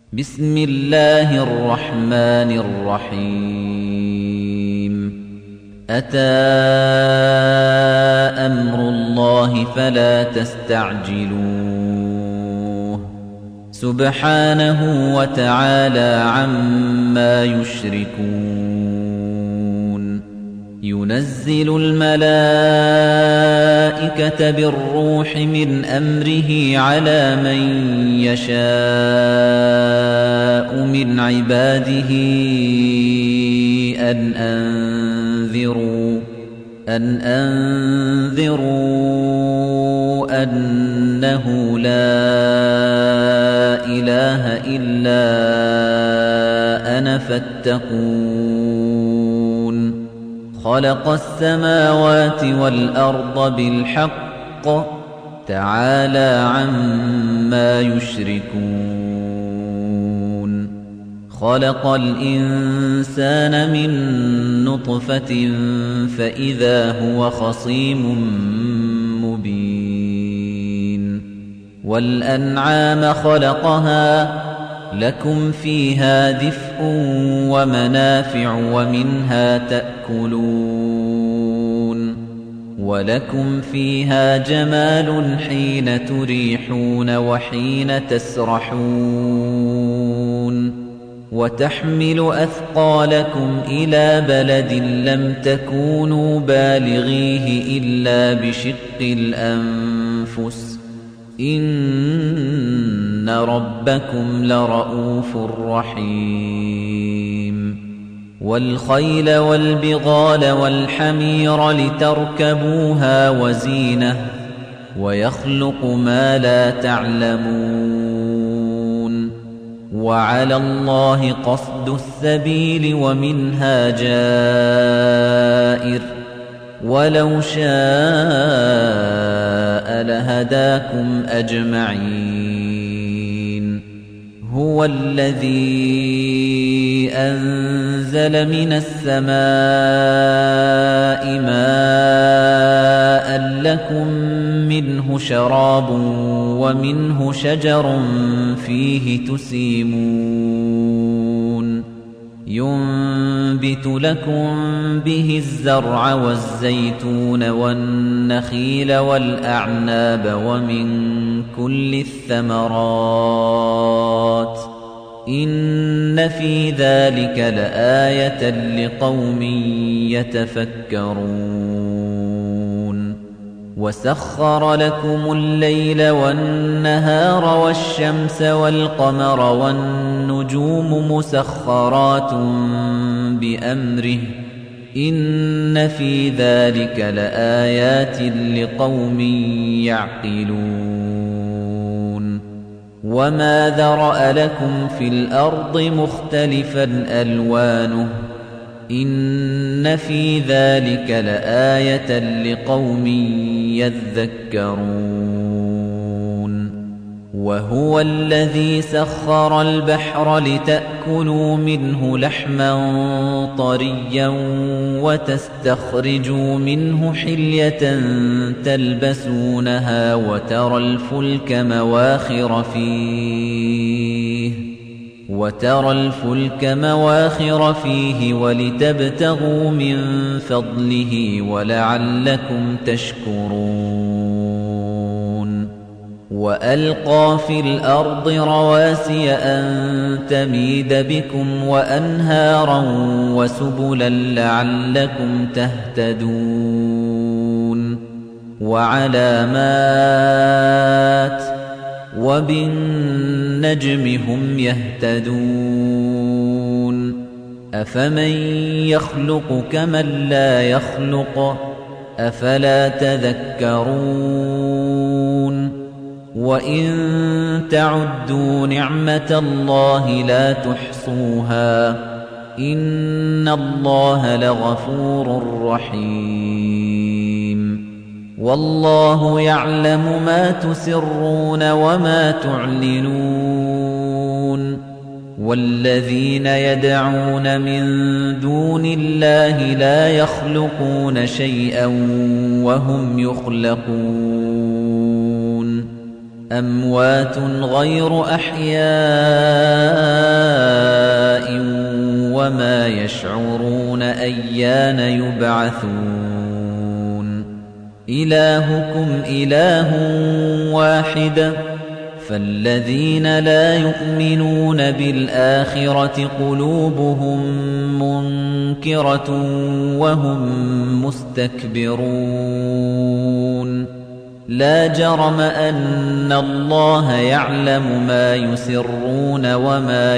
بسم الله الرحمن الرحيم أتى أمر الله فلا تستعجلوه سبحانه وتعالى عما يشركون ينزل الملائكة بالروح من أمره على من يشاء من عباده أن أنذروا أنه لا إله إلا أنا فاتقون خلق السماوات والأرض بالحق تعالى عما يشركون خلق الإنسان من نطفة فإذا هو خصيم مبين والأنعام خلقها لكم فيها دفء ومنافع ومنها تأكلون ولكم فيها جمال حين تريحون وحين تسرحون وتحمل أثقالكم إلى بلد لم تكونوا بالغيه إلا بشق الأنفس إن ربكم لرؤوف رحيم والخيل والبغال والحمير لتركبوها وزينة ويخلق ما لا تعلمون وعلى الله قصد السبيل ومنها جائر ولو شاء لهداكم أجمعين هو الذي أنزل من السماء ماء لكم منه شراب ومنه شجر فيه تسيمون ينبت لكم به الزرع والزيتون والنخيل والأعناب ومن كل الثمرات إن في ذلك لآية لقوم يتفكرون وسخر لكم الليل والنهار والشمس والقمر والنجوم مسخرات بأمره إن في ذلك لآيات لقوم يعقلون وما ذرأ لكم في الأرض مختلفا ألوانه إن في ذلك لآية لقوم يذكرون وهو الذي سخر البحر لتأكلوا منه لحما طريا وتستخرجوا منه حلية تلبسونها وترى الفلك مواخر فيه ولتبتغوا من فضله ولعلكم تشكرون وألقى في الأرض رواسي أن تميد بكم وأنهارا وسبلا لعلكم تهتدون وعلامات وبالنجم هم يهتدون أفمن يخلق كمن لا يخلق أفلا تذكرون وإن تعدوا نعمة الله لا تحصوها إن الله لغفور رحيم والله يعلم ما تسرون وما تعلنون والذين يدعون من دون الله لا يخلقون شيئا وهم يخلقون أموات غير أحياء يشعرون أيان يبعثون إلهكم إله واحد فالذين لا يؤمنون بالآخرة قلوبهم منكرة وهم مستكبرون لا جرم أن الله يعلم ما يسرون وما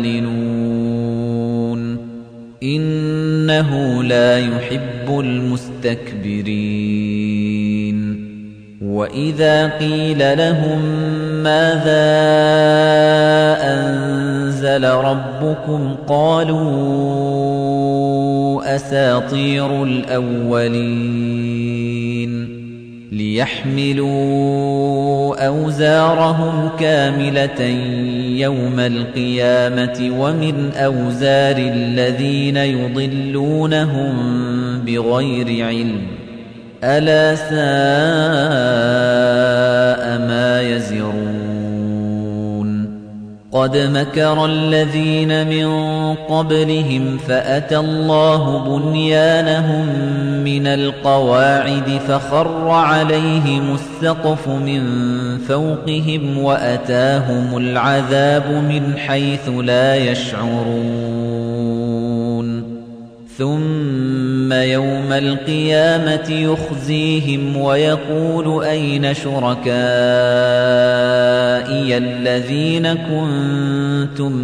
يعلنون إنه لا يحب المستكبرين وإذا قيل لهم ماذا أنزل ربكم قالوا أساطير الأولين ليحملوا أوزارهم كاملة يوم القيامة ومن أوزار الذين يضلونهم بغير علم ألا ساء ما يزرون قد مكر الذين من قبلهم فأتى الله بنيانهم من القواعد فخر عليهم السقف من فوقهم وأتاهم العذاب من حيث لا يشعرون ثم يوم القيامة يخزيهم ويقول أين شركائي الذين كنتم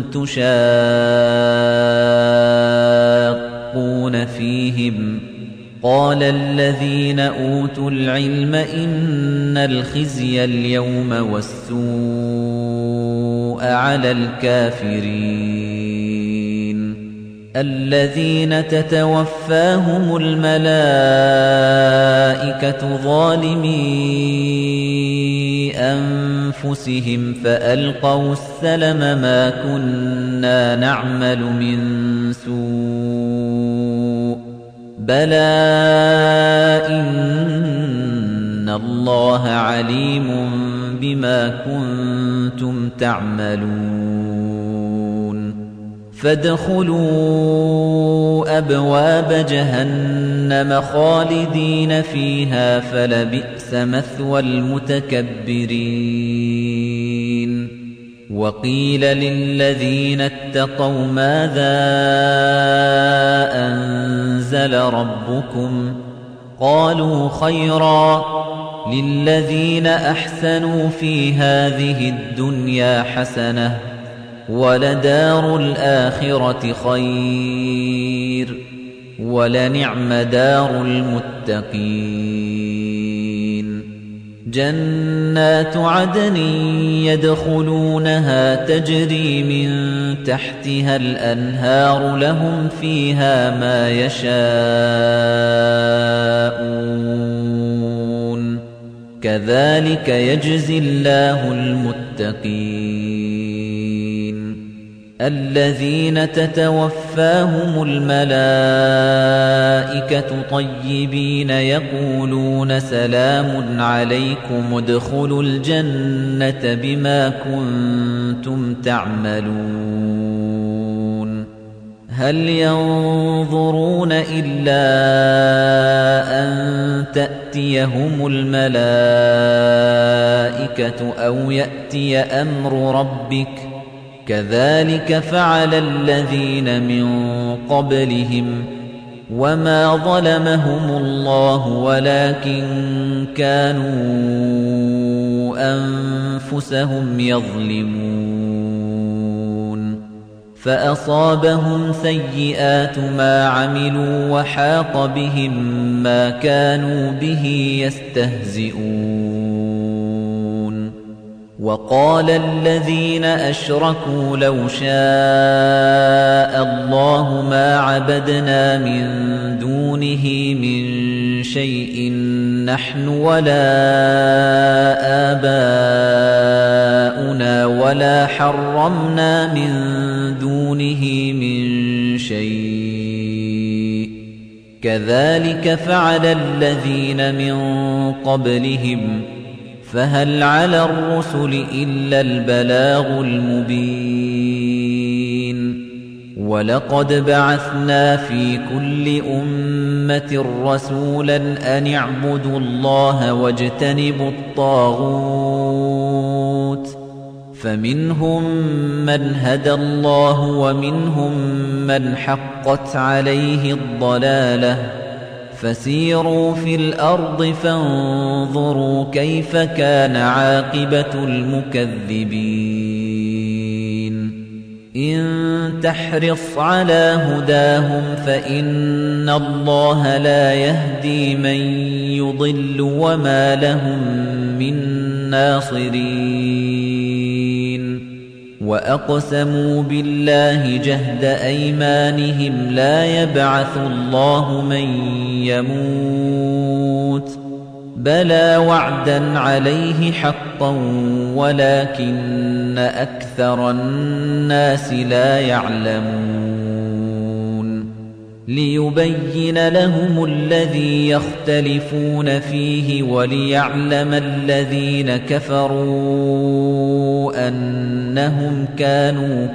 تشاقون فيهم قال الذين أوتوا العلم إن الخزي اليوم والسوء على الكافرين الذين تتوفاهم الملائكة ظالمي أنفسهم فألقوا السلم ما كنا نعمل من سوء بلى إن الله عليم بما كنتم تعملون فادخلوا أبواب جهنم خالدين فيها فلبئس مثوى المتكبرين وقيل للذين اتقوا ماذا أنزل ربكم قالوا خيرا للذين أحسنوا في هذه الدنيا حسنة ولدار الآخرة خير ولنعم دار المتقين جنات عدن يدخلونها تجري من تحتها الأنهار لهم فيها ما يشاءون كذلك يجزي الله المتقين الذين تتوفاهم الملائكة طيبين يقولون سلام عليكم ادخلوا الجنة بما كنتم تعملون هل ينظرون إلا أن تأتيهم الملائكة أو يأتي أمر ربك كذلك فعل الذين من قبلهم وما ظلمهم الله ولكن كانوا أنفسهم يظلمون فأصابهم سيئات ما عملوا وحاق بهم ما كانوا به يستهزئون وقال الذين أشركوا لو شاء الله ما عبدنا من دونه من شيء نحن ولا آباؤنا ولا حرمنا من دونه من شيء كذلك فعل الذين من قبلهم فهل على الرسل إلا البلاغ المبين وَلَقَدْ بَعَثْنَا فِي كُلِّ أُمَّةٍ رَّسُولًا أَنِ اعْبُدُوا اللَّهَ وَاجْتَنِبُوا الطَّاغُوتَ فَمِنْهُم مَّنْ هَدَى اللَّهُ وَمِنْهُم مَّنْ حَقَّتْ عَلَيْهِ الضَّلَالَةُ فَسِيرُوا فِي الْأَرْضِ فَانظُرُوا كَيْفَ كَانَ عَاقِبَةُ الْمُكَذِّبِينَ إِن تَحْرِصْ عَلَىٰ هُدَاهُمْ فَإِنَّ اللَّهَ لَا يَهْدِي مَن يُضِلُّ وَمَا لَهُم مِّن نَّاصِرِينَ وَأَقْسَمُوا بِاللَّهِ جَهْدَ أَيْمَانِهِمْ لَا يَبْعَثُ اللَّهُ مَن يَمُوتُ بَلَىٰ وَعْدًا عَلَيْهِ حَقًّا وَلَٰكِنَّ أَكْثَرَ النَّاسِ لَا يَعْلَمُونَ لِيُبَيِّنَ لَهُمُ الَّذِي يَخْتَلِفُونَ فِيهِ وَلِيَعْلَمَ الَّذِينَ كَفَرُوا أَنَّهُمْ كَانُوا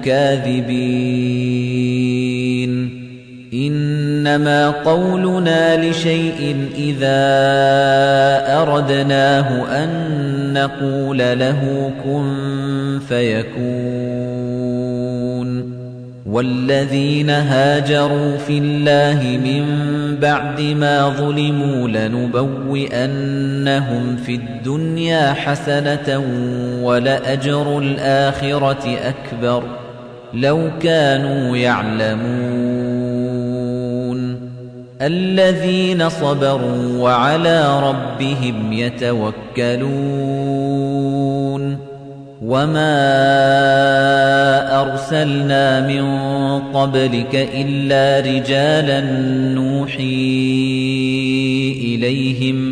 كَاذِبِينَ إِنَّمَا قَوْلُنَا لِشَيْءٍ إِذَا أَرَدْنَاهُ أَن نَّقُولَ لَهُ كُن فَيَكُونُ وَالَّذِينَ هَاجَرُوا فِي اللَّهِ مِن بَعْدِ مَا ظُلِمُوا لَنُبَوِّئَنَّهُمْ فِي الدُّنْيَا حَسَنَةً وَلَأَجْرُ الْآخِرَةِ أَكْبَرُ لَوْ كَانُوا يَعْلَمُونَ الَّذِينَ صَبَرُوا وَعَلَىٰ رَبِّهِمْ يَتَوَكَّلُونَ وَمَا أَرْسَلْنَا مِن قَبْلِكَ إِلَّا رِجَالًا نُّوحِي إِلَيْهِمْ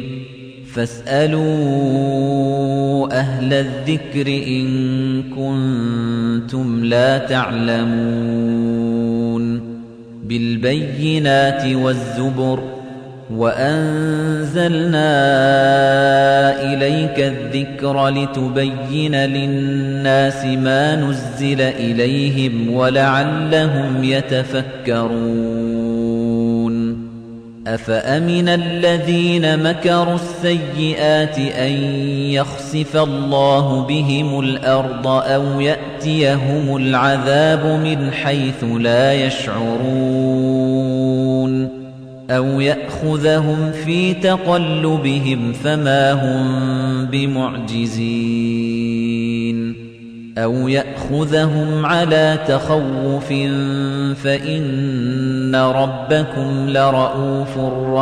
فَاسْأَلُوا أَهْلَ الذِّكْرِ إِن كُنتُمْ لَا تَعْلَمُونَ بِالْبَيِّنَاتِ وَالزُّبُرِ وَأَنزَلْنَا إِلَيْكَ الذِّكْرَ لِتُبَيِّنَ لِلنَّاسِ مَا نُزِّلَ إِلَيْهِمْ وَلَعَلَّهُمْ يَتَفَكَّرُونَ أَفَأَمِنَ الَّذِينَ مَكَرُوا السَّيِّئَاتِ أَن يَخْسِفَ اللَّهُ بِهِمُ الْأَرْضَ أَوْ يَأْتِيَهُمُ الْعَذَابُ مِنْ حَيْثُ لَا يَشْعُرُونَ أَوْ يَأْخُذَهُمْ فِي تَقَلُّبِهِمْ فَمَا هُمْ بِمُعْجِزِينَ أَوْ يَأْخُذَهُمْ عَلَىٰ تَخَوُّفٍ فَإِنَّ رَبَّكُمْ لَرَءُوفٌ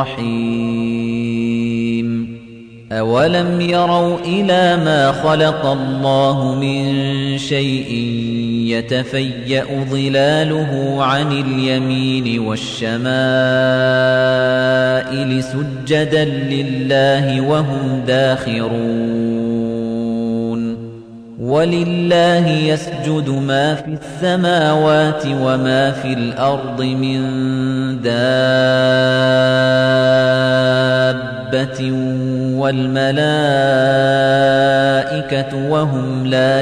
رَّحِيمٌ أَوَلَمْ يَرَوْا إِلَىٰ مَا خَلَقَ اللَّهُ مِن شَيْءٍ يَتَفَيَّأُ ظِلَالُهُ عَنِ الْيَمِينِ وَالشَّمَائِلِ سُجَّدًا لِّلَّهِ وَهُمْ دَاخِرُونَ وَلِلَّهِ يَسْجُدُ مَا فِي السَّمَاوَاتِ وَمَا فِي الْأَرْضِ مِن دَابَّةٍ وَالْمَلَائِكَةُ وَهُمْ لَا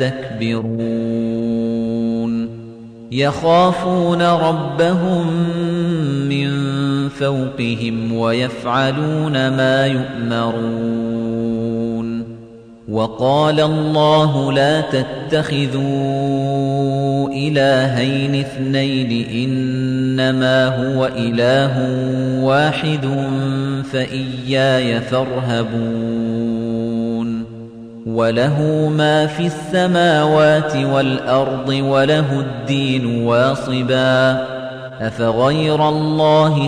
يَسْتَكْبِرُونَ يَخَافُونَ رَبَّهُم مِّن فَوْقِهِمْ وَيَفْعَلُونَ مَا يُؤْمَرُونَ وَقَالَ اللَّهُ لَا تَتَّخِذُوا إِلَٰهَيْنِ اثْنَيْنِ إِنَّمَا هُوَ إِلَٰهٌ وَاحِدٌ فَإِيَّايَ فَارْهَبُونِ وَلَهُ مَا فِي السَّمَاوَاتِ وَالْأَرْضِ وَلَهُ الدِّينُ وَاصِبًا أَفَغَيْرَ اللَّهِ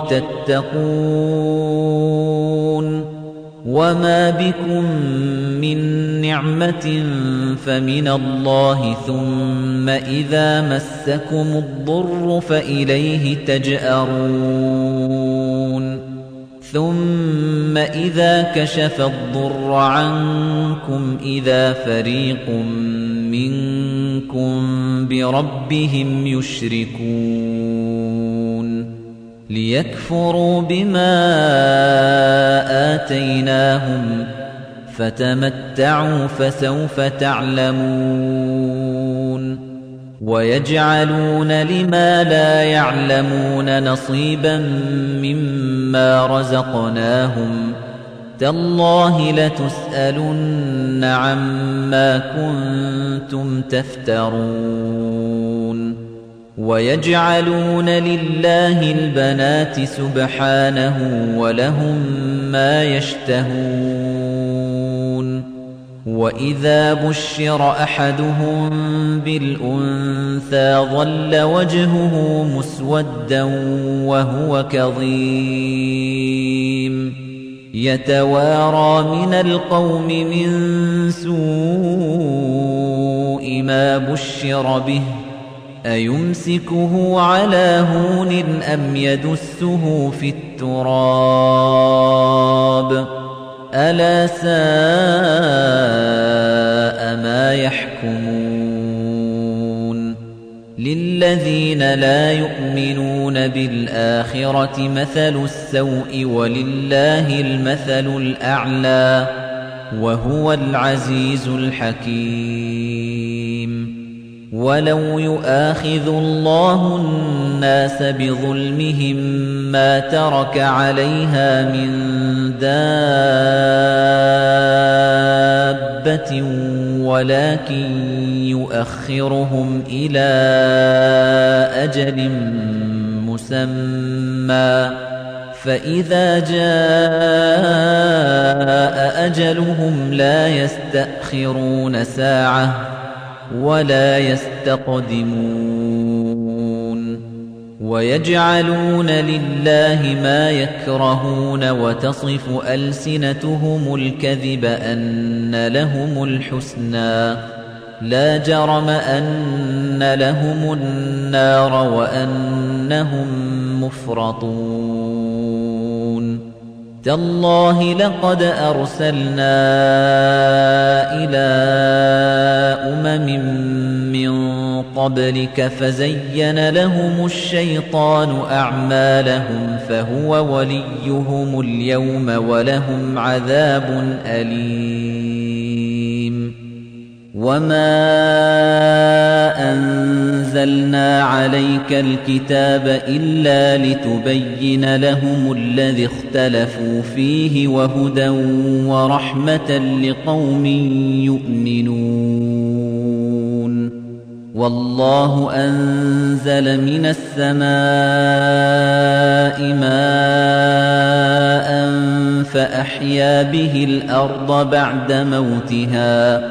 تَتَّقُونَ وَمَا بِكُم مِّن نِّعْمَةٍ فَمِنَ اللَّهِ ثُمَّ إِذَا مَسَّكُمُ الضُّرُّ فَإِلَيْهِ تَجْأَرُونَ ثُمَّ إِذَا كَشَفَ الضُّرَّ عَنكُمْ إِذَا فَرِيقٌ مِّنكُم بِرَبِّهِمْ يُشْرِكُونَ لِيَكْفُرُوا بِمَا آتَيْنَاهُمْ فَتَمَتَّعُوا فَسَوْفَ تَعْلَمُونَ ويجعلون لما لا يعلمون نصيبا مما رزقناهم تالله لتسألن عما كنتم تفترون ويجعلون لله البنات سبحانه ولهم ما يشتهون وإذا بشر أحدهم بالأنثى ظل وجهه مسودا وهو كظيم يتوارى من القوم من سوء ما بشر به أيمسكه على هون أم يدسه في التراب ألا ساء ما يحكمون للذين لا يؤمنون بالآخرة مثل السوء ولله المثل الأعلى وهو العزيز الحكيم ولو يؤاخذ الله الناس بظلمهم ما ترك عليها من دابة ولكن يؤخرهم إلى أجل مسمى فإذا جاء أجلهم لا يستأخرون ساعة ولا يستقدمون ويجعلون لله ما يكرهون وتصف ألسنتهم الكذب أن لهم الحسنى لا جرم أن لهم النار وأنهم مفرطون تالله لقد أرسلنا إلى من قبلك فزين لهم الشيطان أعمالهم فهو وليهم اليوم ولهم عذاب أليم وما أنزلنا عليك الكتاب إلا لتبين لهم الذي اختلفوا فيه وهدى ورحمة لقوم يؤمنون والله أنزل من السماء ماء فأحيا به الأرض بعد موتها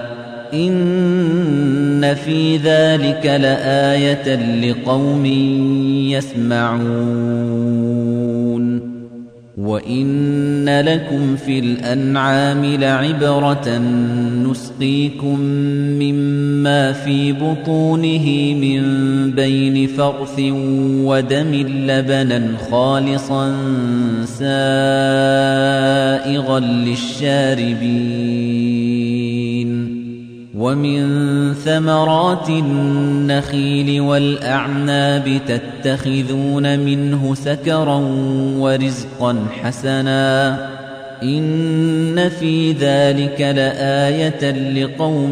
إن في ذلك لآية لقوم يسمعون وإن لكم في الأنعام لعبرة نسقيكم مما في بطونه من بين فرث ودم لبنا خالصا سائغا للشاربين ومن ثمرات النخيل والأعناب تتخذون منه سكرا ورزقا حسنا إن في ذلك لآية لقوم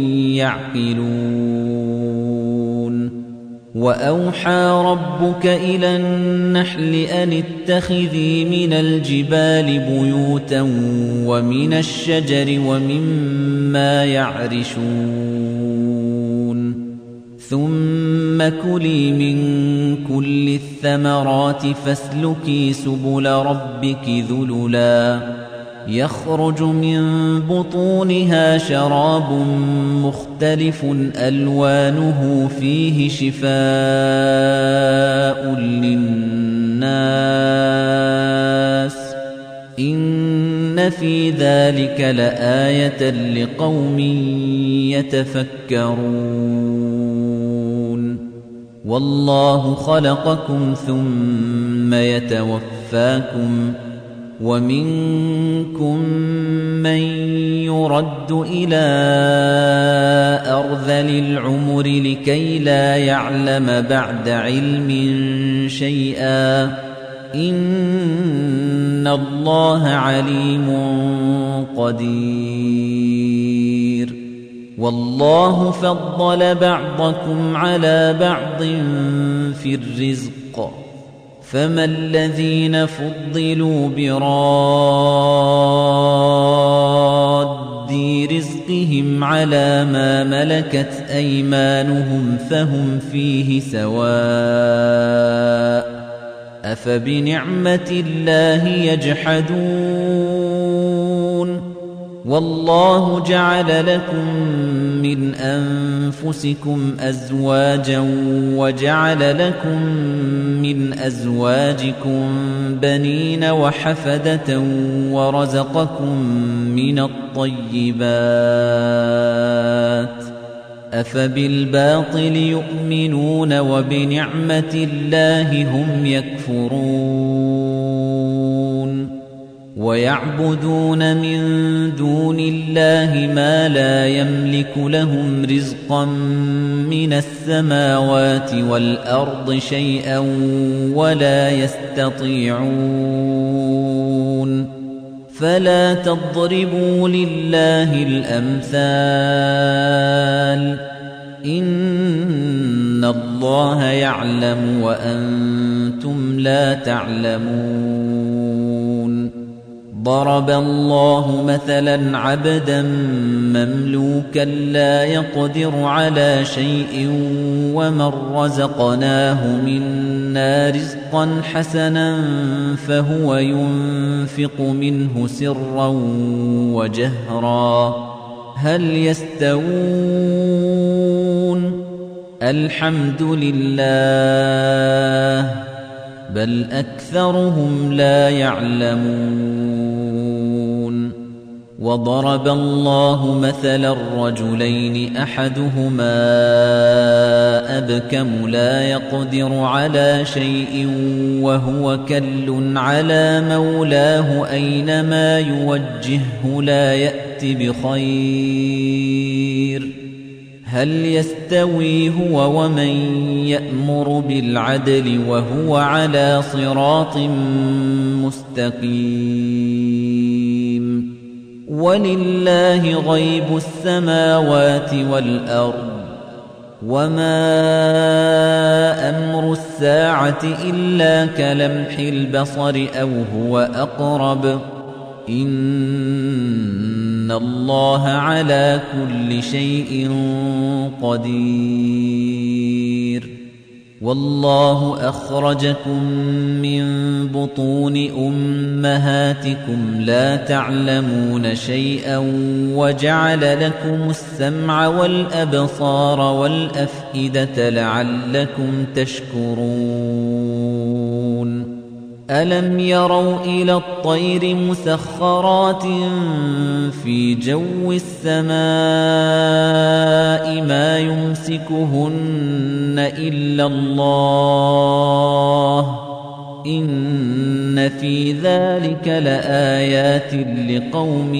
يعقلون وأوحى ربك إلى النحل أن اتخذي من الجبال بيوتا ومن الشجر ومما يعرشون ثم كلي من كل الثمرات فاسلكي سبل ربك ذللا يخرج من بطونها شراب مختلف ألوانه فيه شفاء للناس إن في ذلك لآية لقوم يتفكرون والله خلقكم ثم يتوفاكم ومنكم من يرد إلى أرذل العمر لكي لا يعلم بعد علم شيئا إن الله عليم قدير والله فضل بعضكم على بعض في الرزق فما الذين فضلوا براد رزقهم على ما ملكت أيمانهم فهم فيه سواء أفبنعمة الله يجحدون والله جعل لكم من أنفسكم أزواجا وجعل لكم من أزواجكم بنين وحفدة ورزقكم من الطيبات أفبالباطل يؤمنون وبنعمة الله هم يكفرون ويعبدون من دون الله ما لا يملك لهم رزقا من السماوات والأرض شيئا ولا يستطيعون فلا تضربوا لله الأمثال إن الله يعلم وأنتم لا تعلمون ضرب الله مثلا عبدا مملوكا لا يقدر على شيء ومن رزقناه منا رزقا حسنا فهو ينفق منه سرا وجهرا هل يستوون الحمد لله بل أكثرهم لا يعلمون وضرب الله مثلا الرجلين أحدهما أبكم لا يقدر على شيء وهو كل على مولاه أينما يوجهه لا يأت بخير هل يستوي هو ومن يأمر بالعدل وهو على صراط مستقيم ولله غيب السماوات والأرض وما أمر الساعة إلا كلمح البصر أو هو أقرب إن الله على كل شيء قدير والله أخرجكم من بطون أمهاتكم لا تعلمون شيئا وجعل لكم السمع والأبصار والأفئدة لعلكم تشكرون ألم يروا إلى الطير مسخرات في جو السماء ما يمسكهن إلا الله إن في ذلك لآيات لقوم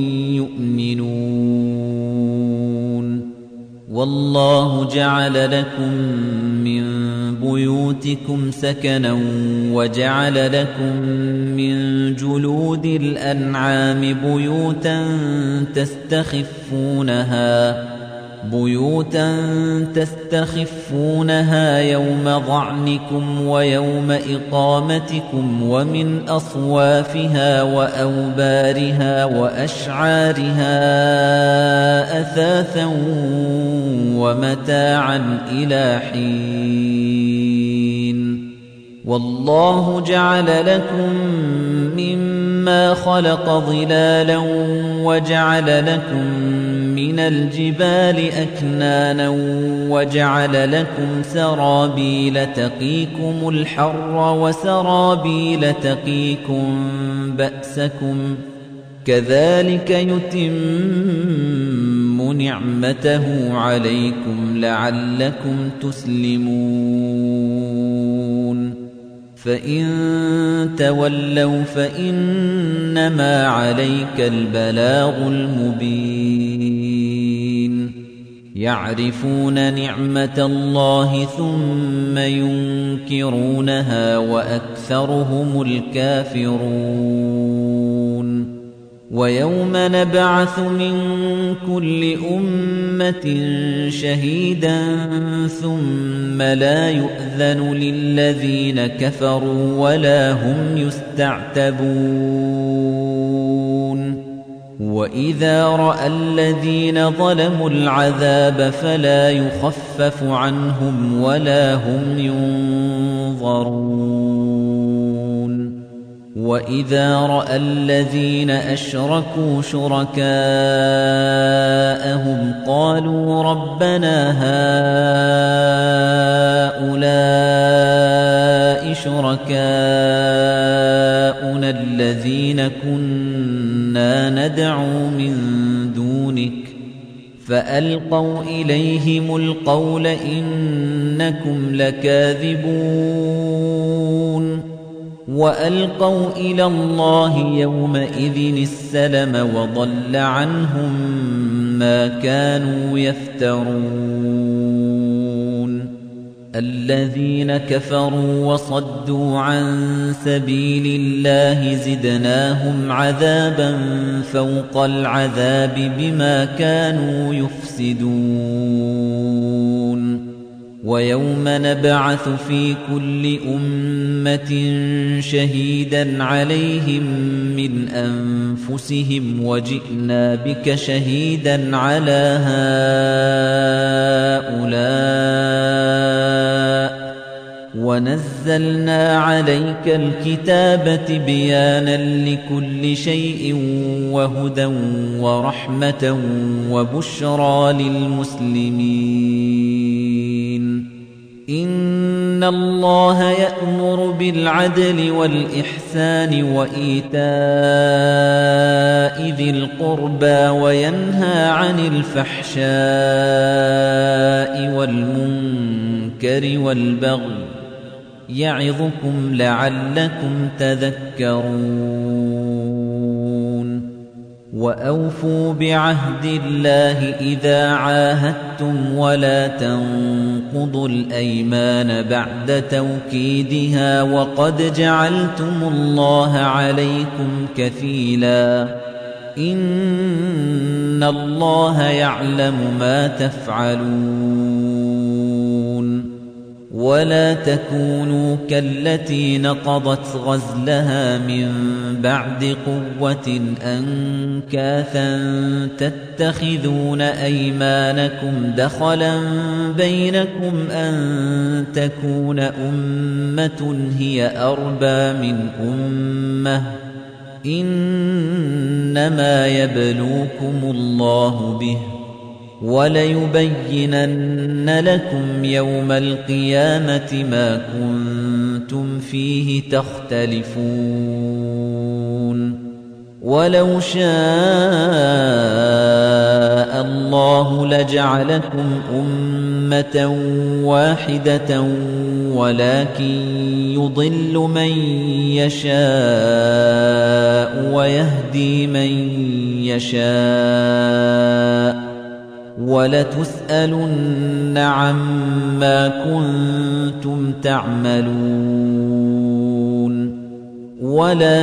يؤمنون والله جعل لكم من بيوتكم سكنا وجعل لكم من جلود الأنعام بيوتا تستخفونها يوم ظعنكم ويوم إقامتكم ومن أصوافها وأوبارها وأشعارها أثاثا ومتاعا إلى حين والله جعل لكم مما خلق ظلالا وجعل لكم من الجبال أكنانا وجعل لكم سرابيل تقيكم الحر وسرابيل تقيكم بأسكم كذلك يتم نعمته عليكم لعلكم تسلمون فإن تولوا فإنما عليك البلاغ المبين يعرفون نعمة الله ثم ينكرونها وأكثرهم الكافرون ويوم نبعث من كل أمة شهيدا ثم لا يؤذن للذين كفروا ولا هم يستعتبون وإذا رأى الذين ظلموا العذاب فلا يخفف عنهم ولا هم ينظرون وإذا رأى الذين أشركوا شركاءهم قالوا ربنا هؤلاء شركاؤنا الذين كنا ندعو من دونك فألقوا إليهم القول إنكم لكاذبون وألقوا إلى الله يومئذ السلم وضل عنهم ما كانوا يفترون الذين كفروا وصدوا عن سبيل الله زدناهم عذابا فوق العذاب بما كانوا يفسدون ويوم نبعث في كل أمة شهيدا عليهم من أنفسهم وجئنا بك شهيدا على هؤلاء ونزلنا عليك الكتاب بيانا لكل شيء وهدى ورحمة وبشرى للمسلمين إن الله يأمر بالعدل والإحسان وإيتاء ذي القربى وينهى عن الفحشاء والمنكر والبغي يعظكم لعلكم تذكرون وأوفوا بعهد الله إذا عاهدتم ولا تنقضوا الأيمان بعد توكيدها وقد جعلتم الله عليكم كفيلا إن الله يعلم ما تفعلون ولا تكونوا كالتي نقضت غزلها من بعد قوة أنكاثا تتخذون أيمانكم دخلا بينكم أن تكون أمة هي أربى من أمة إنما يبلوكم الله به وَلَيُبَيِّنَنَّ لَكُمْ يَوْمَ الْقِيَامَةِ مَا كُنتُمْ فِيهِ تَخْتَلِفُونَ وَلَوْ شَاءَ اللَّهُ لَجَعَلَكُمْ أُمَّةً وَاحِدَةً وَلَكِن يُضِلُّ مَن يَشَاءُ وَيَهْدِي مَن يَشَاءُ وَلَتُسْأَلُنَّ عَمَّا كُنتُمْ تَعْمَلُونَ وَلَا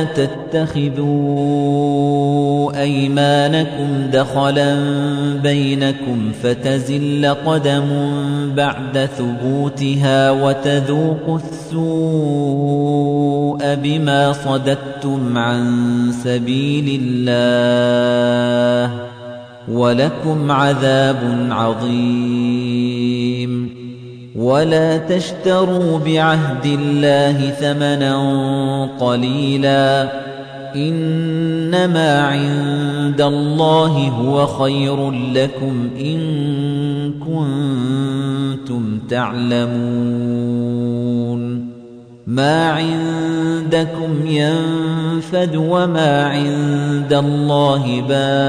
تَتَّخِذُوا أَيْمَانَكُمْ دَخَلًا بَيْنَكُمْ فَتَزِلَّ قَدَمٌ بَعْدَ ثُبُوتِهَا وَتَذُوقُوا السُّوءَ بِمَا صَدَدتُّمْ عَن سَبِيلِ اللَّهِ وَلَكُمْ عَذَابٌ عَظِيمٌ وَلَا تَشْتَرُوا بِعَهْدِ اللَّهِ ثَمَنًا قَلِيلًا إِنَّمَا عِندَ اللَّهِ هُوَ خَيْرٌ لَّكُمْ إِن كُنتُمْ تَعْلَمُونَ مَا عِندَكُمْ يَنفَدُ وَمَا عِندَ اللَّهِ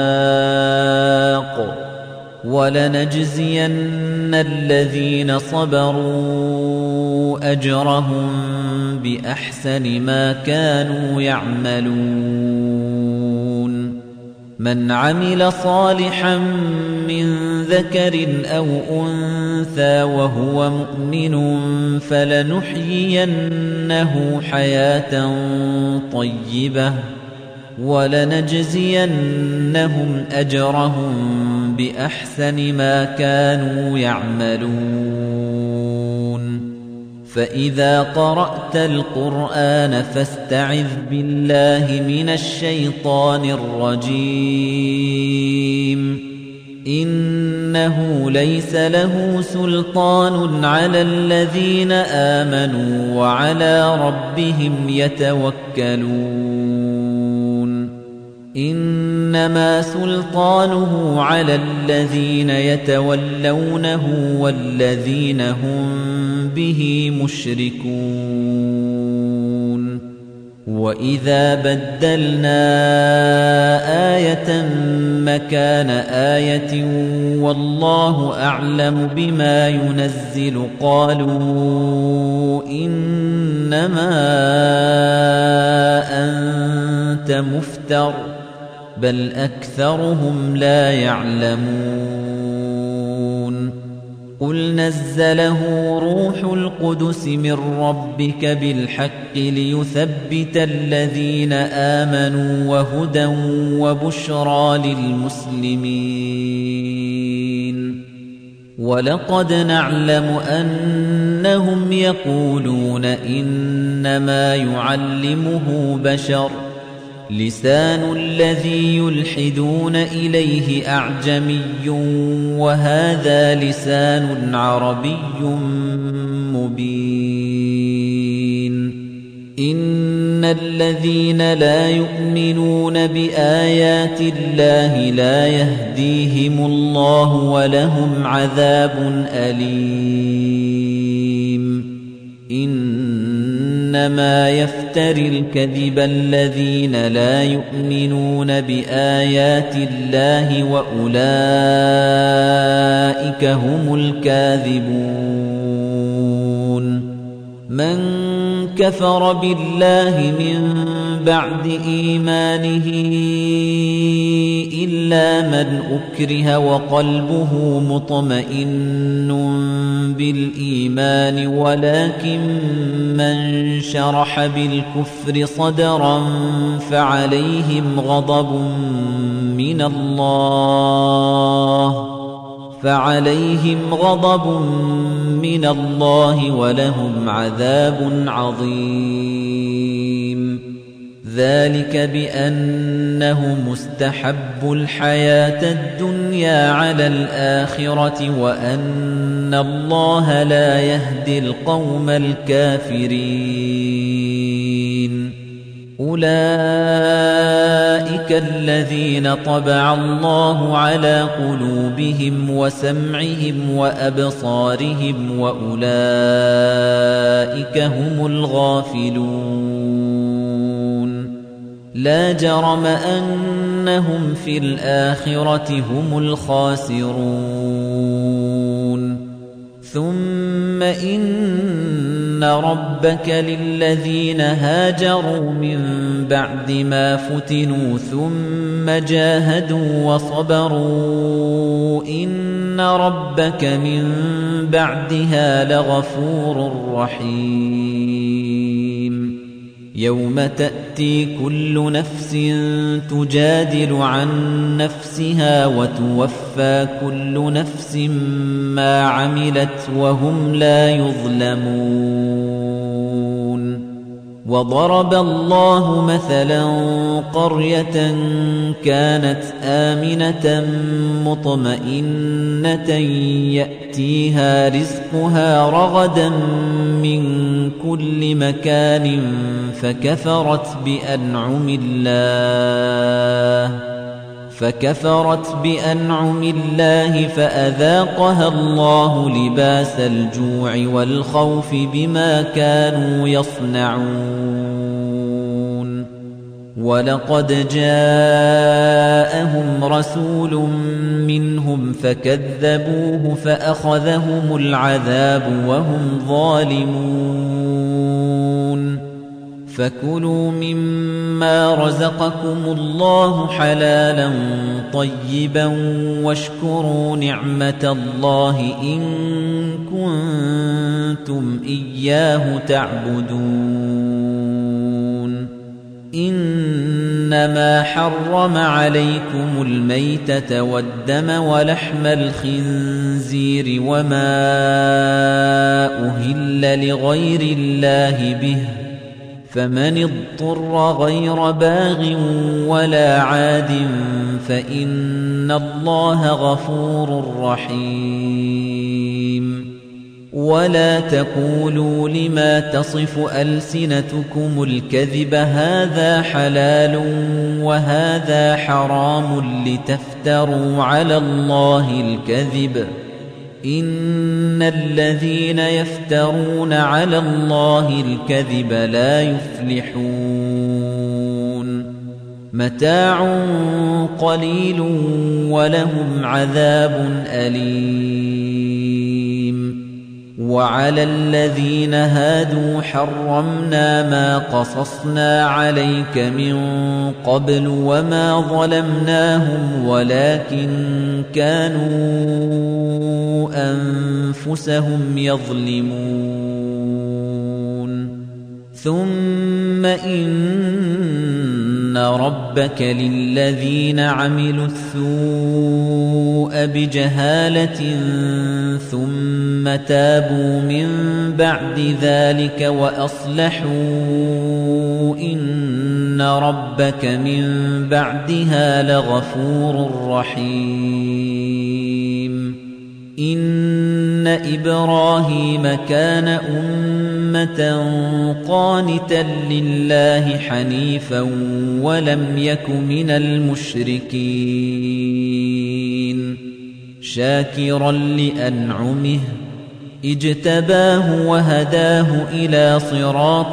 بَاقٍ وَلَنَجْزِيَنَّ الَّذِينَ صَبَرُوا أَجْرَهُم بِأَحْسَنِ مَا كَانُوا يَعْمَلُونَ مَنْ عَمِلَ صَالِحًا مِّن ذَكَرٍ أَوْ أُنثَىٰ وَهُوَ مُؤْمِنٌ فَلَنُحْيِيَنَّهُ حَيَاةً طَيِّبَةً وَلَنَجْزِيَنَّهُمْ أَجْرَهُم بِأَحْسَنِ مَا كَانُوا يَعْمَلُونَ فَإِذَا قَرَأْتَ الْقُرْآنَ فَاسْتَعِذْ بِاللَّهِ مِنَ الشَّيْطَانِ الرَّجِيمِ إِنَّهُ لَيْسَ لَهُ سُلْطَانٌ عَلَى الَّذِينَ آمَنُوا وَعَلَى رَبِّهِمْ يَتَوَكَّلُونَ إِنَّمَا سُلْطَانُهُ عَلَى الَّذِينَ يَتَوَلَّوْنَهُ وَالَّذِينَ هُمْ بِهِ مُشْرِكُونَ وَإِذَا بَدَّلْنَا آيَةً مَكَانَ آيَةٍ وَاللَّهُ أَعْلَمُ بِمَا يُنَزِّلُ قَالُوا إِنَّمَا أَنتَ مُفْتَرٍ بَلْ أَكْثَرُهُمْ لَا يَعْلَمُونَ قُلْ نَزَّلَهُ رُوحُ الْقُدُسِ مِنْ رَبِّكَ بِالْحَقِّ لِيُثَبِّتَ الَّذِينَ آمَنُوا وَهُدًى وَبُشْرَى لِلْمُسْلِمِينَ وَلَقَدْ نَعْلَمُ أَنَّهُمْ يَقُولُونَ إِنَّمَا يُعَلِّمُهُ بَشَرٌ لِسَانُ الَّذِي يُلْحِدُونَ إِلَيْهِ أَعْجَمِيٌّ وَهَذَا لِسَانٌ عَرَبِيٌّ مُبِينٌ إِنَّ الَّذِينَ لا يُؤْمِنُونَ بِآيَاتِ اللَّهِ لا يَهْدِيهِمُ اللَّهُ وَلَهُمْ عَذَابٌ أَلِيمٌ إِنَّمَا يَفْتَرِي الْكَذِبَ الَّذِينَ لَا يُؤْمِنُونَ بِآيَاتِ اللَّهِ وَأُولَئِكَ هُمُ الْكَاذِبُونَ مَنْ كَفَرَ بِاللَّهِ مِنْ بَعْدِ إِيمَانِهِ إِلَّا مَنْ أُكْرِهَ وَقَلْبُهُ مُطْمَئِنٌّ بِالْإِيمَانِ ولكن مَنْ شَرَحَ بِالْكُفْرِ صَدْرًا فَعَلَيْهِمْ غَضَبٌ مِّنَ اللَّهِ وَلَهُمْ عَذَابٌ عَظِيمٌ ذَلِكَ بِأَنَّهُ مُسْتَحَبُّ الْحَيَاةَ الدُّنْيَا عَلَى الْآخِرَةِ وَأَنَّ اللَّهَ لا يَهْدِي الْقَوْمَ الْكَافِرِينَ أُولَئِكَ الَّذِينَ طَبَعَ اللَّهُ عَلَى قُلُوبِهِمْ وَسَمْعِهِمْ وَأَبْصَارِهِمْ وَأُولَئِكَ هُمُ الْغَافِلُونَ لَا جَرَمَ أَنَّهُمْ فِي الْآخِرَةِ هُمُ الْخَاسِرُونَ ثُمَّ إِنَّ رَبَّكَ لِلَّذِينَ هَاجَرُوا مِن بَعْدِ مَا فُتِنُوا ثُمَّ جَاهَدُوا وَصَبَرُوا إِنَّ رَبَّكَ مِن بَعْدِهَا لَغَفُورٌ رَّحِيمٌ يَوْمَ تَأْتِي كُلُّ نَفْسٍ تُجَادِلُ عَن نَّفْسِهَا وَتُوَفَّى كُلُّ نَفْسٍ مَّا عَمِلَتْ وَهُمْ لَا يُظْلَمُونَ وَضَرَبَ اللَّهُ مَثَلًا قَرْيَةً كَانَتْ آمِنَةً مُطْمَئِنَّةً يَأْتِيهَا رِزْقُهَا رَغَدًا مِّن كُلِّ مَكَانٍ فكفرت بأنعم الله فأذاقها الله لباس الجوع والخوف بما كانوا يصنعون ولقد جاءهم رسول منهم فكذبوه فأخذهم العذاب وهم ظالمون فكلوا مما رزقكم الله حلالا طيبا واشكروا نعمة الله إن كنتم إياه تعبدون إنما حرم عليكم الميتة والدم ولحم الخنزير وما أهل لغير الله به فمن اضطر غير باغ ولا عاد فإن الله غفور رحيم ولا تقولوا لما تصف ألسنتكم الكذب هذا حلال وهذا حرام لتفتروا على الله الكذب إن الذين يفترون على الله الكذب لا يفلحون متاع قليل ولهم عذاب أليم وعلى الذين هادوا حرمنا ما قصصنا عليك من قبل وما ظلمناهم ولكن كانوا أنفسهم يظلمون ثم إن ربك للذين عملوا السوء بجهالة ثم تابوا من بعد ذلك وأصلحوا إن ربك من بعدها لغفور رحيم إن إبراهيم كان أمة قانتا لله حنيفا ولم يك من المشركين شاكرا لأنعمه اجتباه وهداه إلى صراط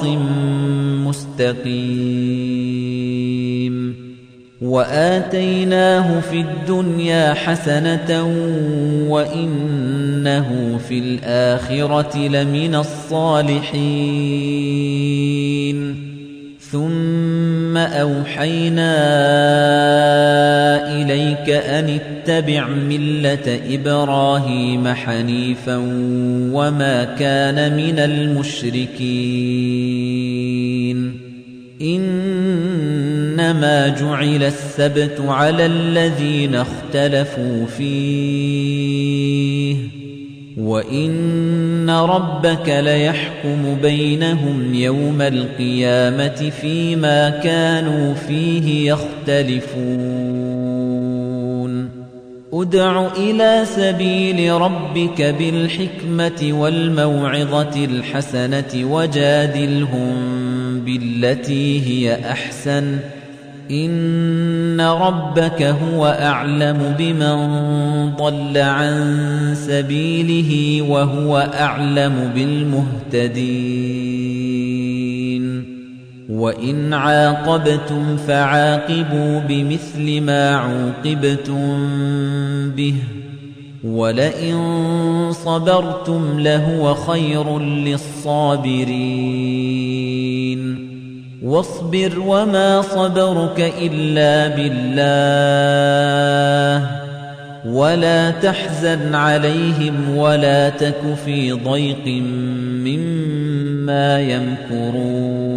مستقيم وآتيناه في الدنيا حسنة وإنه في الآخرة لمن الصالحين ثم أوحينا إليك أن اتبع ملة إبراهيم حنيفا وما كان من المشركين إنما جعل السبت على الذين اختلفوا فيه وإن ربك ليحكم بينهم يوم القيامة فيما كانوا فيه يختلفون ادع إلى سبيل ربك بالحكمة والموعظة الحسنة وجادلهم بالتي هي أحسن إن ربك هو أعلم بمن ضل عن سبيله وهو أعلم بالمهتدين وإن عاقبتم فعاقبوا بمثل ما عوقبتم به ولئن صبرتم لهو خير للصابرين واصبر وما صبرك إلا بالله ولا تحزن عليهم ولا تك في ضيق مما يمكرون